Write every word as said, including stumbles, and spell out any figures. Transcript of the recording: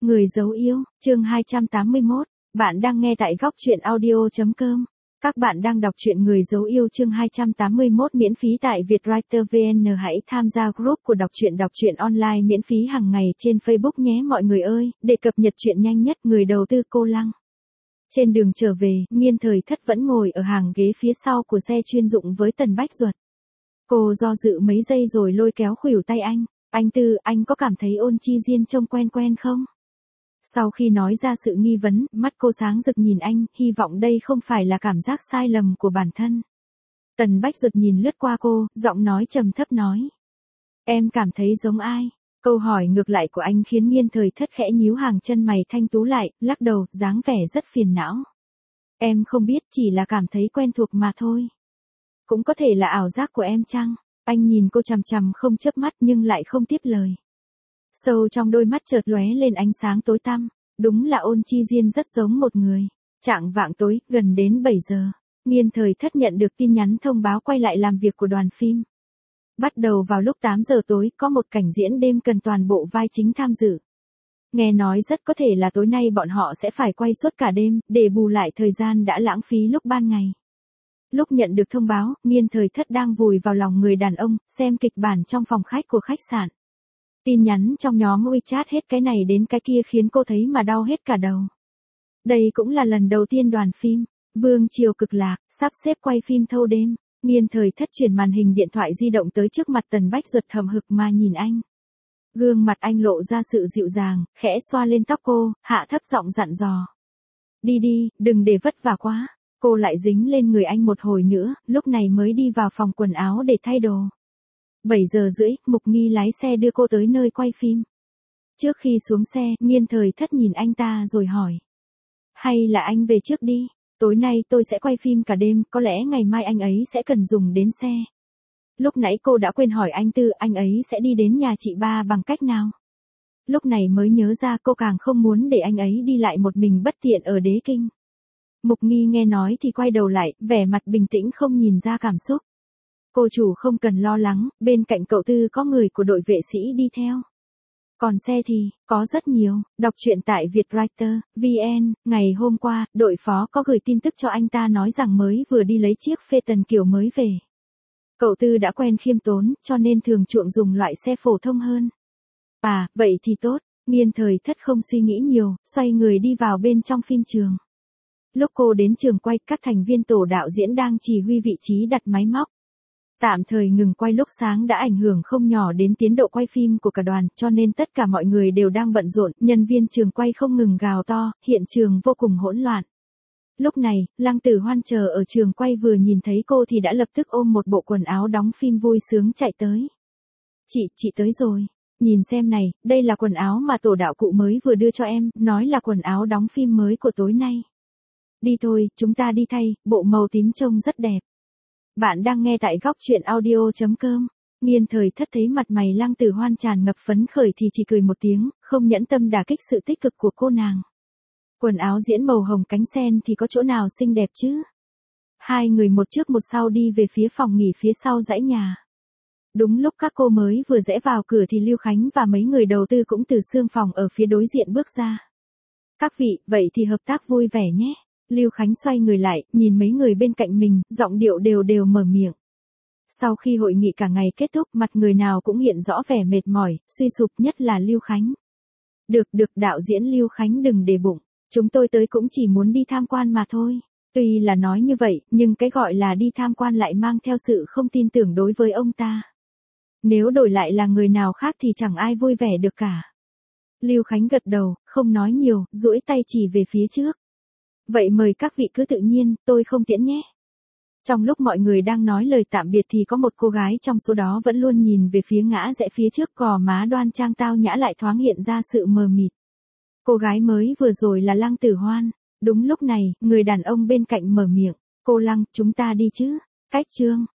Người dấu yêu, chương hai trăm tám mươi mốt. Bạn đang nghe tại góc truyện audio.com. Các bạn đang đọc truyện Người dấu yêu chương hai trăm tám mươi mốt miễn phí tại Vietwriter vê en. Hãy tham gia group của đọc truyện đọc truyện online miễn phí hàng ngày trên Facebook nhé mọi người ơi, để cập nhật truyện nhanh nhất. Người đầu tư Cô Lăng. Trên đường trở về, Nghiên Thời Thất vẫn ngồi ở hàng ghế phía sau của xe chuyên dụng với Tần Bách Duật. Cô do dự mấy giây rồi lôi kéo khuỷu tay anh. Anh Tư, anh có cảm thấy Ôn Chi Diên trông quen quen không? Sau khi nói ra sự nghi vấn, mắt cô sáng rực nhìn anh, hy vọng đây không phải là cảm giác sai lầm của bản thân. Tần Bách Duật nhìn lướt qua cô, giọng nói trầm thấp nói. Em cảm thấy giống ai? Câu hỏi ngược lại của anh khiến Nghiên Thời Thất khẽ nhíu hàng chân mày thanh tú lại, lắc đầu, dáng vẻ rất phiền não. Em không biết, chỉ là cảm thấy quen thuộc mà thôi. Cũng có thể là ảo giác của em chăng? Anh nhìn cô chằm chằm không chớp mắt nhưng lại không tiếp lời. Sâu trong đôi mắt chợt lóe lên ánh sáng tối tăm, đúng là Ôn Chi Diên rất giống một người. Chạng vạng tối, gần đến bảy giờ, Nghiên Thời Thất nhận được tin nhắn thông báo quay lại làm việc của đoàn phim. Bắt đầu vào lúc tám giờ tối, có một cảnh diễn đêm cần toàn bộ vai chính tham dự. Nghe nói rất có thể là tối nay bọn họ sẽ phải quay suốt cả đêm, để bù lại thời gian đã lãng phí lúc ban ngày. Lúc nhận được thông báo, Nghiên Thời Thất đang vùi vào lòng người đàn ông, xem kịch bản trong phòng khách của khách sạn. Tin nhắn trong nhóm WeChat hết cái này đến cái kia khiến cô thấy mà đau hết cả đầu. Đây cũng là lần đầu tiên đoàn phim Vương Triều Cực Lạc sắp xếp quay phim thâu đêm. Nghiên Thời Thất chuyển màn hình điện thoại di động tới trước mặt Tần Bách Duật hậm hực mà nhìn anh. Gương mặt anh lộ ra sự dịu dàng, khẽ xoa lên tóc cô, hạ thấp giọng dặn dò. Đi đi, đừng để vất vả quá. Cô lại dính lên người anh một hồi nữa, lúc này mới đi vào phòng quần áo để thay đồ. bảy giờ rưỡi, Mục Nghi lái xe đưa cô tới nơi quay phim. Trước khi xuống xe, Nghiên Thời Thất nhìn anh ta rồi hỏi. Hay là anh về trước đi, tối nay tôi sẽ quay phim cả đêm, có lẽ ngày mai anh ấy sẽ cần dùng đến xe. Lúc nãy cô đã quên hỏi anh Tư, anh ấy sẽ đi đến nhà chị ba bằng cách nào? Lúc này mới nhớ ra cô càng không muốn để anh ấy đi lại một mình bất tiện ở Đế Kinh. Mục Nghi nghe nói thì quay đầu lại, vẻ mặt bình tĩnh không nhìn ra cảm xúc. Cô chủ không cần lo lắng, bên cạnh cậu Tư có người của đội vệ sĩ đi theo. Còn xe thì, có rất nhiều. Đọc truyện tại Vietwriter vê en. Ngày hôm qua, đội phó có gửi tin tức cho anh ta nói rằng mới vừa đi lấy chiếc Phaeton kiểu mới về. Cậu Tư đã quen khiêm tốn, cho nên thường chuộng dùng loại xe phổ thông hơn. À, vậy thì tốt. Nghiên Thời Thất không suy nghĩ nhiều, xoay người đi vào bên trong phim trường. Lúc cô đến trường quay, các thành viên tổ đạo diễn đang chỉ huy vị trí đặt máy móc. Tạm thời ngừng quay lúc sáng đã ảnh hưởng không nhỏ đến tiến độ quay phim của cả đoàn, cho nên tất cả mọi người đều đang bận rộn, nhân viên trường quay không ngừng gào to, hiện trường vô cùng hỗn loạn. Lúc này, Lăng Tử Hoan chờ ở trường quay vừa nhìn thấy cô thì đã lập tức ôm một bộ quần áo đóng phim vui sướng chạy tới. Chị, chị tới rồi. Nhìn xem này, đây là quần áo mà tổ đạo cụ mới vừa đưa cho em, nói là quần áo đóng phim mới của tối nay. Đi thôi, chúng ta đi thay, bộ màu tím trông rất đẹp. Bạn đang nghe tại góc truyện audio.com. Nghiên Thời Thất thấy mặt mày Lăng Tử Hoan tràn ngập phấn khởi thì chỉ cười một tiếng, không nhẫn tâm đả kích sự tích cực của cô nàng. Quần áo diễn màu hồng cánh sen thì có chỗ nào xinh đẹp chứ? Hai người một trước một sau đi về phía phòng nghỉ phía sau dãy nhà. Đúng lúc các cô mới vừa rẽ vào cửa thì Lưu Khánh và mấy người đầu tư cũng từ xương phòng ở phía đối diện bước ra. Các vị, vậy thì hợp tác vui vẻ nhé. Lưu Khánh xoay người lại, nhìn mấy người bên cạnh mình, giọng điệu đều đều mở miệng. Sau khi hội nghị cả ngày kết thúc, mặt người nào cũng hiện rõ vẻ mệt mỏi, suy sụp, nhất là Lưu Khánh. Được được, đạo diễn Lưu Khánh đừng để bụng, chúng tôi tới cũng chỉ muốn đi tham quan mà thôi. Tuy là nói như vậy, nhưng cái gọi là đi tham quan lại mang theo sự không tin tưởng đối với ông ta. Nếu đổi lại là người nào khác thì chẳng ai vui vẻ được cả. Lưu Khánh gật đầu, không nói nhiều, duỗi tay chỉ về phía trước. Vậy mời các vị cứ tự nhiên, tôi không tiễn nhé. Trong lúc mọi người đang nói lời tạm biệt thì có một cô gái trong số đó vẫn luôn nhìn về phía ngã rẽ phía trước, gò má đoan trang tao nhã lại thoáng hiện ra sự mờ mịt. Cô gái mới vừa rồi là Lăng Tử Hoan. Đúng lúc này, người đàn ông bên cạnh mở miệng. Cô Lăng, chúng ta đi chứ? Cách chương.